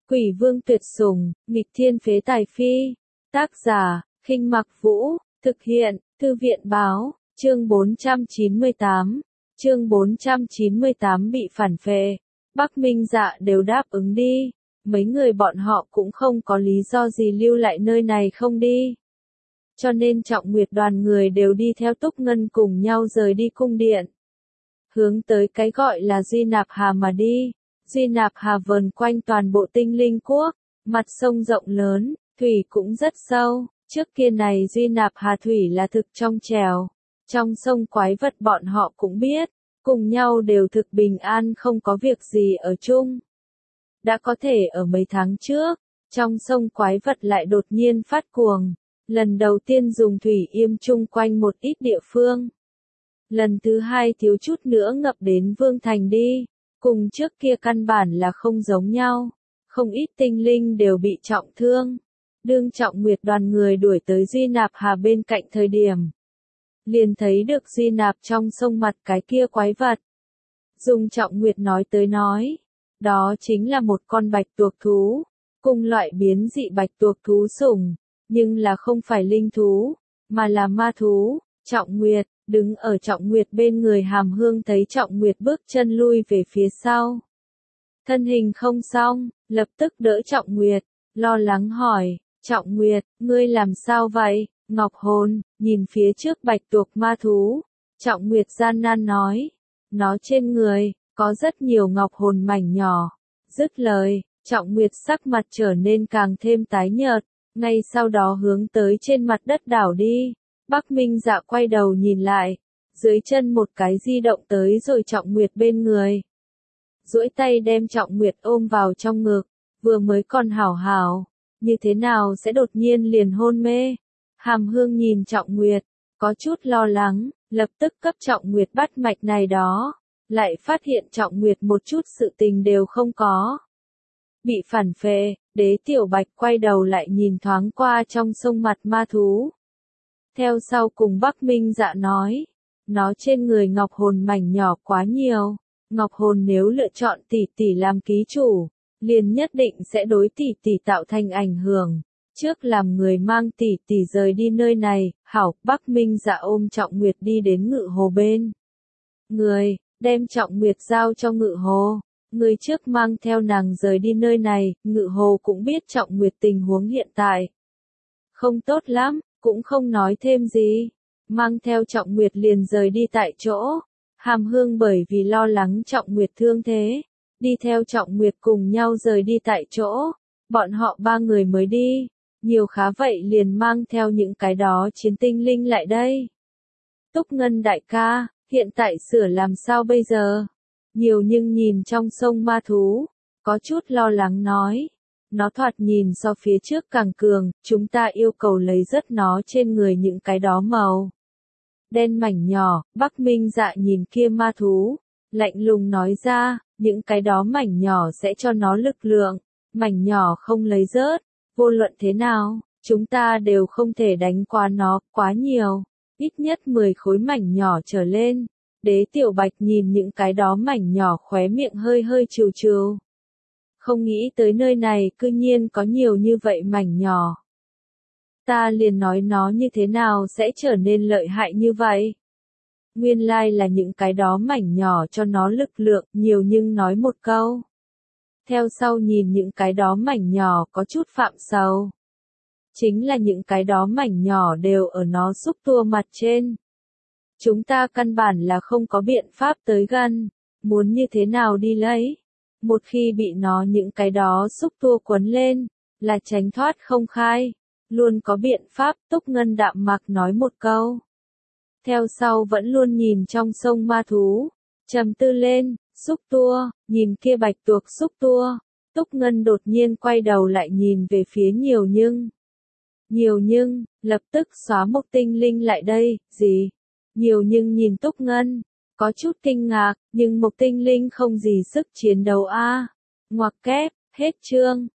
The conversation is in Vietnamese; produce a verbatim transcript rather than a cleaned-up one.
Quỷ vương tuyệt sủng, nghịch thiên phế tài phi. Tác giả, Khinh Mặc Vũ, thực hiện, Thư viện báo, chương bốn trăm chín mươi tám. Chương bốn trăm chín mươi tám bị phản phệ. Bắc Minh Dạ đều đáp ứng đi, mấy người bọn họ cũng không có lý do gì lưu lại nơi này không đi. Cho nên Trọng Nguyệt đoàn người đều đi theo Túc Ngân cùng nhau rời đi cung điện. Hướng tới cái gọi là Duy Nạp Hà mà đi. Duy Nạp Hà vờn quanh toàn bộ Tinh Linh Quốc, mặt sông rộng lớn, thủy cũng rất sâu. Trước kia này Duy Nạp Hà thủy là thực trong trèo. Trong sông quái vật bọn họ cũng biết, cùng nhau đều thực bình an không có việc gì ở chung. Đã có thể ở mấy tháng trước, trong sông quái vật lại đột nhiên phát cuồng. Lần đầu tiên dùng thủy yêm chung quanh một ít địa phương. Lần thứ hai thiếu chút nữa ngập đến Vương Thành đi. Cùng trước kia căn bản là không giống nhau. Không ít tinh linh đều bị trọng thương. Đương Trọng Nguyệt đoàn người đuổi tới Duy Nạp Hà bên cạnh thời điểm. Liền thấy được Duy Nạp trong sông mặt cái kia quái vật. Dùng Trọng Nguyệt nói tới nói. Đó chính là một con bạch tuộc thú. Cùng loại biến dị bạch tuộc thú sủng. Nhưng là không phải linh thú, mà là ma thú. Trọng Nguyệt, đứng ở Trọng Nguyệt bên người Hàm Hương thấy Trọng Nguyệt bước chân lui về phía sau. Thân hình không xong, lập tức đỡ Trọng Nguyệt, lo lắng hỏi, Trọng Nguyệt, ngươi làm sao vậy? Ngọc Hồn, nhìn phía trước bạch tuộc ma thú. Trọng Nguyệt gian nan nói, nó trên người, có rất nhiều ngọc hồn mảnh nhỏ. Dứt lời, Trọng Nguyệt sắc mặt trở nên càng thêm tái nhợt. Ngay sau đó hướng tới trên mặt đất đảo đi. Bắc Minh Dạ quay đầu nhìn lại. Dưới chân một cái di động tới rồi Trọng Nguyệt bên người. Duỗi tay đem Trọng Nguyệt ôm vào trong ngực. Vừa mới còn hảo hảo. Như thế nào sẽ đột nhiên liền hôn mê? Hàm Hương nhìn Trọng Nguyệt. Có chút lo lắng. Lập tức cấp Trọng Nguyệt bắt mạch này đó. Lại phát hiện Trọng Nguyệt một chút sự tình đều không có. Bị phản phệ. Đế Tiểu Bạch quay đầu lại nhìn thoáng qua trong sông mặt ma thú. Theo sau cùng Bắc Minh Dạ nói, nó trên người ngọc hồn mảnh nhỏ quá nhiều. Ngọc hồn nếu lựa chọn tỷ tỷ làm ký chủ, liền nhất định sẽ đối tỷ tỷ tạo thành ảnh hưởng. Trước làm người mang tỷ tỷ rời đi nơi này, hảo, Bắc Minh Dạ ôm Trọng Nguyệt đi đến Ngự Hồ bên. Người, đem Trọng Nguyệt giao cho Ngự Hồ. Người trước mang theo nàng rời đi nơi này, Ngự Hồ cũng biết Trọng Nguyệt tình huống hiện tại. Không tốt lắm, cũng không nói thêm gì. Mang theo Trọng Nguyệt liền rời đi tại chỗ. Hàm Hương bởi vì lo lắng Trọng Nguyệt thương thế. Đi theo Trọng Nguyệt cùng nhau rời đi tại chỗ. Bọn họ ba người mới đi. Nhiều khá vậy liền mang theo những cái đó chiến tinh linh lại đây. Túc Ngân đại ca, hiện tại sửa làm sao bây giờ? Nhiều nhưng nhìn trong sông ma thú, có chút lo lắng nói. Nó thoạt nhìn so phía trước càng cường, chúng ta yêu cầu lấy rớt nó trên người những cái đó màu đen mảnh nhỏ. Bắc Minh Dạ nhìn kia ma thú, lạnh lùng nói ra, những cái đó mảnh nhỏ sẽ cho nó lực lượng, mảnh nhỏ không lấy rớt, vô luận thế nào, chúng ta đều không thể đánh qua nó, quá nhiều, ít nhất mười khối mảnh nhỏ trở lên. Đế Tiểu Bạch nhìn những cái đó mảnh nhỏ khóe miệng hơi hơi trừ trừ. Không nghĩ tới nơi này cư nhiên có nhiều như vậy mảnh nhỏ. Ta liền nói nó như thế nào sẽ trở nên lợi hại như vậy. Nguyên lai là những cái đó mảnh nhỏ cho nó lực lượng nhiều nhưng nói một câu. Theo sau nhìn những cái đó mảnh nhỏ có chút phạm sầu. Chính là những cái đó mảnh nhỏ đều ở nó xúc tua mặt trên. Chúng ta căn bản là không có biện pháp tới gần, muốn như thế nào đi lấy. Một khi bị nó những cái đó xúc tua quấn lên, là tránh thoát không khai. Luôn có biện pháp, Túc Ngân đạm mặc nói một câu. Theo sau vẫn luôn nhìn trong sông ma thú, trầm tư lên, xúc tua, nhìn kia bạch tuộc xúc tua. Túc Ngân đột nhiên quay đầu lại nhìn về phía Nhiều Nhưng. Nhiều Nhưng, lập tức xóa một tinh linh lại đây, gì? Nhiều Nhưng nhìn Túc Ngân, có chút kinh ngạc, nhưng một tinh linh không gì sức chiến đấu a. Ngoặc kép, hết chương.